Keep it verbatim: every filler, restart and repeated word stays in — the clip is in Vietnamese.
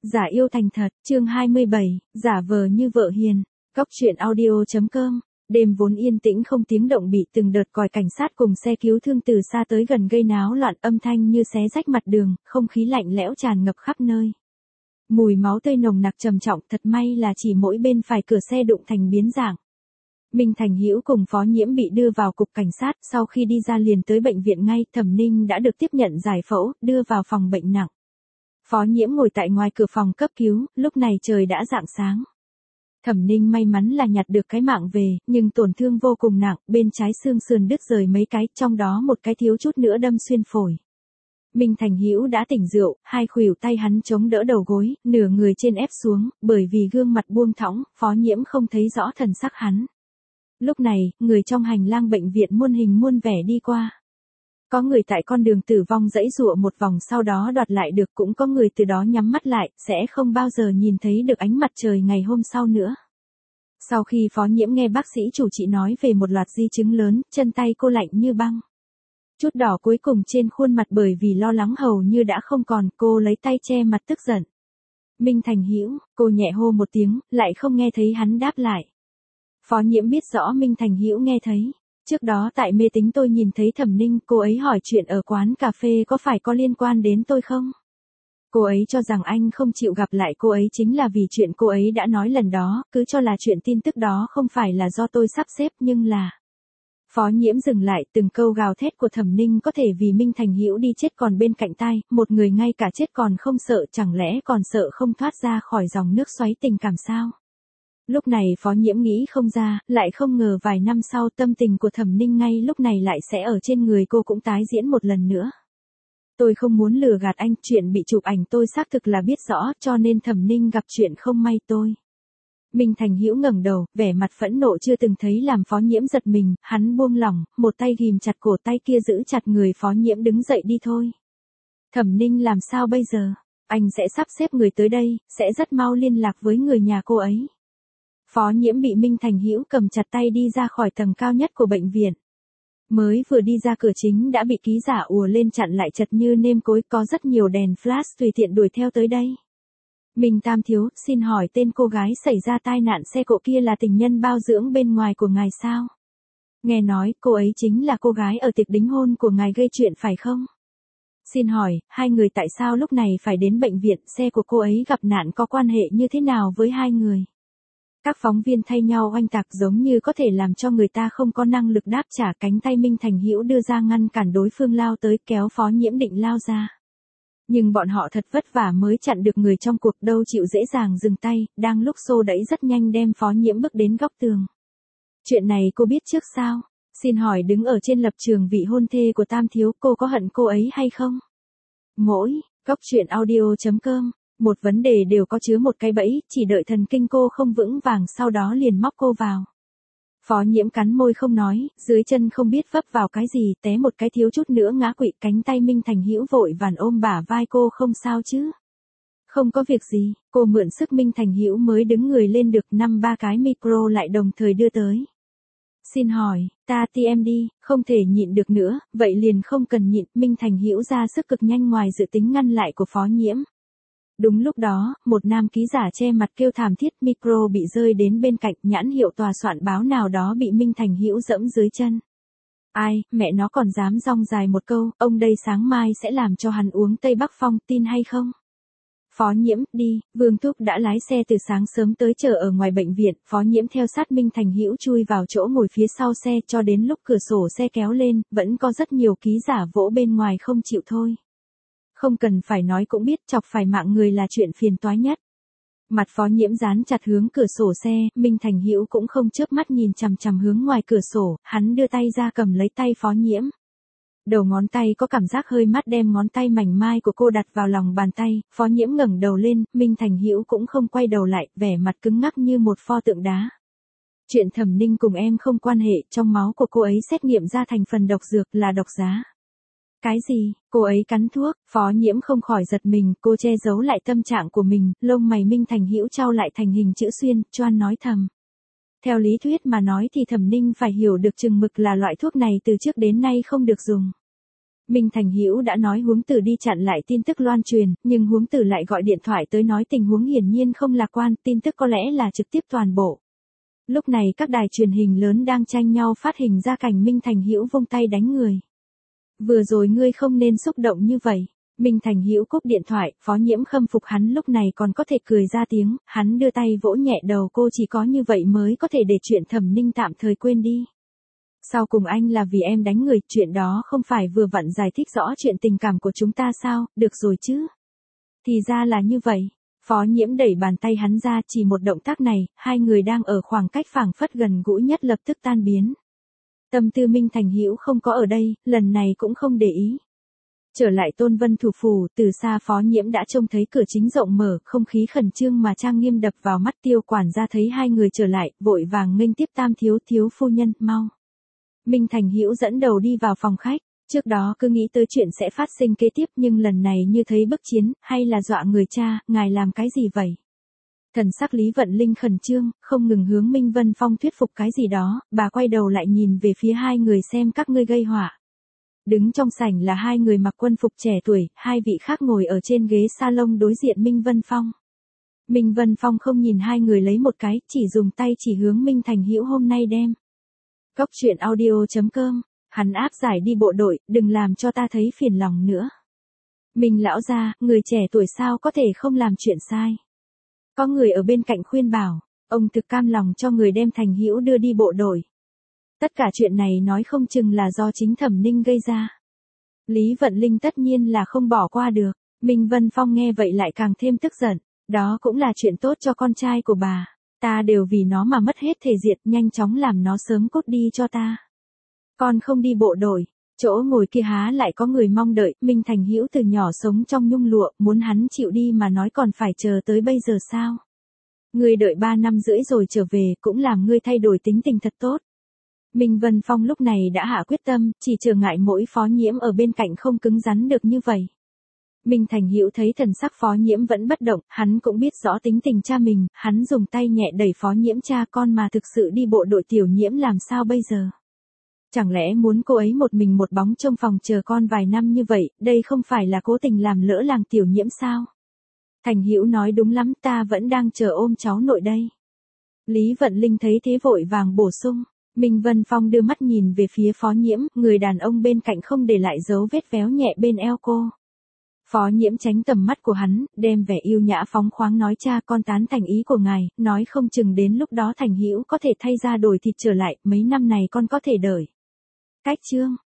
Giả yêu thành thật, chương hai mươi bảy, giả vờ như vợ hiền. Góc truyện audio.com. Đêm vốn yên tĩnh không tiếng động bị từng đợt còi cảnh sát cùng xe cứu thương từ xa tới gần gây náo loạn, âm thanh như xé rách mặt đường, không khí lạnh lẽo tràn ngập khắp nơi. Mùi máu tươi nồng nặc trầm trọng, thật may là chỉ mỗi bên phải cửa xe đụng thành biến dạng. Minh Thành Hữu cùng Phó Nhiễm bị đưa vào cục cảnh sát, sau khi đi ra liền tới bệnh viện ngay, Thẩm Ninh đã được tiếp nhận giải phẫu, đưa vào phòng bệnh nặng. Phó Nhiễm ngồi tại ngoài cửa phòng cấp cứu, lúc này trời đã rạng sáng. Thẩm Ninh may mắn là nhặt được cái mạng về, nhưng tổn thương vô cùng nặng, bên trái xương sườn đứt rời mấy cái, trong đó một cái thiếu chút nữa đâm xuyên phổi. Minh Thành Hữu đã tỉnh rượu, hai khuỷu tay hắn chống đỡ đầu gối, nửa người trên ép xuống, bởi vì gương mặt buông thõng, Phó Nhiễm không thấy rõ thần sắc hắn. Lúc này, người trong hành lang bệnh viện muôn hình muôn vẻ đi qua. Có người tại con đường tử vong giãy giụa một vòng sau đó đoạt lại được, cũng có người từ đó nhắm mắt lại, sẽ không bao giờ nhìn thấy được ánh mặt trời ngày hôm sau nữa. Sau khi Phó Nhiễm nghe bác sĩ chủ trị nói về một loạt di chứng lớn, chân tay cô lạnh như băng. Chút đỏ cuối cùng trên khuôn mặt bởi vì lo lắng hầu như đã không còn, cô lấy tay che mặt tức giận. Minh Thành Hữu, cô nhẹ hô một tiếng, lại không nghe thấy hắn đáp lại. Phó Nhiễm biết rõ Minh Thành Hữu nghe thấy. Trước đó tại mê tính tôi nhìn thấy Thẩm Ninh, cô ấy hỏi chuyện ở quán cà phê có phải có liên quan đến tôi không? Cô ấy cho rằng anh không chịu gặp lại cô ấy chính là vì chuyện cô ấy đã nói lần đó, cứ cho là chuyện tin tức đó không phải là do tôi sắp xếp nhưng là... Phó Nhiễm dừng lại, từng câu gào thét của Thẩm Ninh có thể vì Minh Thành Hữu đi chết còn bên cạnh tai, một người ngay cả chết còn không sợ, chẳng lẽ còn sợ không thoát ra khỏi dòng nước xoáy tình cảm sao? Lúc này Phó Nhiễm nghĩ không ra, lại không ngờ vài năm sau tâm tình của Thẩm Ninh ngay lúc này lại sẽ ở trên người cô cũng tái diễn một lần nữa. Tôi không muốn lừa gạt anh, chuyện bị chụp ảnh tôi xác thực là biết rõ, cho nên Thẩm Ninh gặp chuyện không may tôi. Minh Thành Hữu ngẩng đầu, vẻ mặt phẫn nộ chưa từng thấy làm Phó Nhiễm giật mình, hắn buông lỏng, một tay ghìm chặt cổ, tay kia giữ chặt người Phó Nhiễm, đứng dậy đi thôi. Thẩm Ninh làm sao bây giờ? Anh sẽ sắp xếp người tới đây, sẽ rất mau liên lạc với người nhà cô ấy. Phó Nhiễm bị Minh Thành Hữu cầm chặt tay đi ra khỏi tầng cao nhất của bệnh viện. Mới vừa đi ra cửa chính đã bị ký giả ùa lên chặn lại chật như nêm cối, có rất nhiều đèn flash tùy tiện đuổi theo tới đây. Minh Tam Thiếu, xin hỏi tên cô gái xảy ra tai nạn xe cộ kia là tình nhân bao dưỡng bên ngoài của ngài sao? Nghe nói cô ấy chính là cô gái ở tiệc đính hôn của ngài gây chuyện phải không? Xin hỏi, hai người tại sao lúc này phải đến bệnh viện, xe của cô ấy gặp nạn có quan hệ như thế nào với hai người? Các phóng viên thay nhau oanh tạc giống như có thể làm cho người ta không có năng lực đáp trả, cánh tay Minh Thành Hữu đưa ra ngăn cản đối phương lao tới, kéo Phó Nhiễm định lao ra. Nhưng bọn họ thật vất vả mới chặn được người trong cuộc, đâu chịu dễ dàng dừng tay, đang lúc xô đẩy rất nhanh đem Phó Nhiễm bước đến góc tường. Chuyện này cô biết trước sao? Xin hỏi đứng ở trên lập trường vị hôn thê của Tam Thiếu, cô có hận cô ấy hay không? Mỗi, góc truyện audio.com. Một vấn đề đều có chứa một cái bẫy, chỉ đợi thần kinh cô không vững vàng sau đó liền móc cô vào. Phó Nhiễm cắn môi không nói, dưới chân không biết vấp vào cái gì, té một cái thiếu chút nữa ngã quỵ, cánh tay Minh Thành Hữu vội vàng ôm bả vai cô, không sao chứ? Không có việc gì, cô mượn sức Minh Thành Hữu mới đứng người lên được, năm ba cái micro lại đồng thời đưa tới. Xin hỏi, ta ti em đi, không thể nhịn được nữa, vậy liền không cần nhịn, Minh Thành Hữu ra sức cực nhanh ngoài dự tính ngăn lại của Phó Nhiễm. Đúng lúc đó, một nam ký giả che mặt kêu thảm thiết, micro bị rơi đến bên cạnh, nhãn hiệu tòa soạn báo nào đó bị Minh Thành Hữu dẫm dưới chân. Ai, mẹ nó còn dám rong dài một câu, ông đây sáng mai sẽ làm cho hắn uống Tây Bắc Phong, tin hay không? Phó Nhiễm, đi, Vương Thúc đã lái xe từ sáng sớm tới chờ ở ngoài bệnh viện, Phó Nhiễm theo sát Minh Thành Hữu chui vào chỗ ngồi phía sau xe, cho đến lúc cửa sổ xe kéo lên, vẫn có rất nhiều ký giả vỗ bên ngoài không chịu thôi. Không cần phải nói cũng biết chọc phải mạng người là chuyện phiền toái nhất. Mặt Phó Nhiễm dán chặt hướng cửa sổ xe, Minh Thành Hữu cũng không chớp mắt nhìn chằm chằm hướng ngoài cửa sổ, hắn đưa tay ra cầm lấy tay Phó Nhiễm. Đầu ngón tay có cảm giác hơi mát, đem ngón tay mảnh mai của cô đặt vào lòng bàn tay, Phó Nhiễm ngẩng đầu lên, Minh Thành Hữu cũng không quay đầu lại, vẻ mặt cứng ngắc như một pho tượng đá. Chuyện Thẩm Ninh cùng em không quan hệ, trong máu của cô ấy xét nghiệm ra thành phần độc dược là độc giá. Cái gì, cô ấy cắn thuốc? Phó Nhiễm không khỏi giật mình, cô che giấu lại tâm trạng của mình, lông mày Minh Thành Hữu chau lại thành hình chữ xuyên, choan nói thầm. Theo lý thuyết mà nói thì Thẩm Ninh phải hiểu được chừng mực là loại thuốc này từ trước đến nay không được dùng. Minh Thành Hữu đã nói Huống Tử đi chặn lại tin tức loan truyền, nhưng Huống Tử lại gọi điện thoại tới nói tình huống hiển nhiên không lạc quan, tin tức có lẽ là trực tiếp toàn bộ. Lúc này các đài truyền hình lớn đang tranh nhau phát hình ra cảnh Minh Thành Hữu vung tay đánh người. Vừa rồi ngươi không nên xúc động như vậy. Minh Thành Hữu cúp điện thoại, Phó Nhiễm khâm phục hắn lúc này còn có thể cười ra tiếng, hắn đưa tay vỗ nhẹ đầu cô, chỉ có như vậy mới có thể để chuyện Thẩm Ninh tạm thời quên đi. Sau cùng anh là vì em đánh người, chuyện đó không phải vừa vặn giải thích rõ chuyện tình cảm của chúng ta sao, được rồi chứ. Thì ra là như vậy. Phó Nhiễm đẩy bàn tay hắn ra, chỉ một động tác này, hai người đang ở khoảng cách phảng phất gần gũi nhất lập tức tan biến. Tâm tư Minh Thành Hữu không có ở đây, lần này cũng không để ý. Trở lại Tôn Vân thủ phủ, từ xa Phó Nhiễm đã trông thấy cửa chính rộng mở, không khí khẩn trương mà trang nghiêm đập vào mắt. Tiêu quản gia thấy hai người trở lại, vội vàng nghênh tiếp Tam thiếu thiếu phu nhân, mau. Minh Thành Hữu dẫn đầu đi vào phòng khách, trước đó cứ nghĩ tới chuyện sẽ phát sinh kế tiếp nhưng lần này như thấy bức chiến, hay là dọa người cha, ngài làm cái gì vậy? Thần sắc Lý Vận Linh khẩn trương, không ngừng hướng Minh Vân Phong thuyết phục cái gì đó, bà quay đầu lại nhìn về phía hai người xem các ngươi gây họa. Đứng trong sảnh là hai người mặc quân phục trẻ tuổi, hai vị khác ngồi ở trên ghế salon đối diện Minh Vân Phong. Minh Vân Phong không nhìn hai người lấy một cái, chỉ dùng tay chỉ hướng Minh Thành Hữu hôm nay đem. Cốc truyện audio chấm com, hắn áp giải đi bộ đội, đừng làm cho ta thấy phiền lòng nữa. Minh lão gia, người trẻ tuổi sao có thể không làm chuyện sai. Có người ở bên cạnh khuyên bảo, ông thực cam lòng cho người đem Thành Hữu đưa đi bộ đội. Tất cả chuyện này nói không chừng là do chính Thẩm Ninh gây ra. Lý Vận Linh tất nhiên là không bỏ qua được, Minh Vân Phong nghe vậy lại càng thêm tức giận, đó cũng là chuyện tốt cho con trai của bà, ta đều vì nó mà mất hết thể diện, nhanh chóng làm nó sớm cút đi cho ta. Con không đi bộ đội, chỗ ngồi kia há lại có người mong đợi, Minh Thành Hữu từ nhỏ sống trong nhung lụa, muốn hắn chịu đi mà nói còn phải chờ tới bây giờ sao? Ngươi đợi ba năm rưỡi rồi trở về cũng làm ngươi thay đổi tính tình thật tốt. Minh Vân Phong lúc này đã hạ quyết tâm, chỉ chờ ngại mỗi Phó Nhiễm ở bên cạnh không cứng rắn được như vậy. Minh Thành Hữu thấy thần sắc Phó Nhiễm vẫn bất động, hắn cũng biết rõ tính tình cha mình, hắn dùng tay nhẹ đẩy Phó Nhiễm, cha con mà thực sự đi bộ đội Tiểu Nhiễm làm sao bây giờ? Chẳng lẽ muốn cô ấy một mình một bóng trong phòng chờ con vài năm như vậy, đây không phải là cố tình làm lỡ làng Tiểu Nhiễm sao? Thành Hữu nói đúng lắm, ta vẫn đang chờ ôm cháu nội đây. Lý Vận Linh thấy thế vội vàng bổ sung. Minh Vân Phong đưa mắt nhìn về phía Phó Nhiễm, người đàn ông bên cạnh không để lại dấu vết véo nhẹ bên eo cô. Phó Nhiễm tránh tầm mắt của hắn, đem vẻ yêu nhã phóng khoáng nói, cha con tán thành ý của ngài, nói không chừng đến lúc đó Thành Hữu có thể thay ra đổi thịt trở lại, mấy năm này con có thể đợi. Cách chương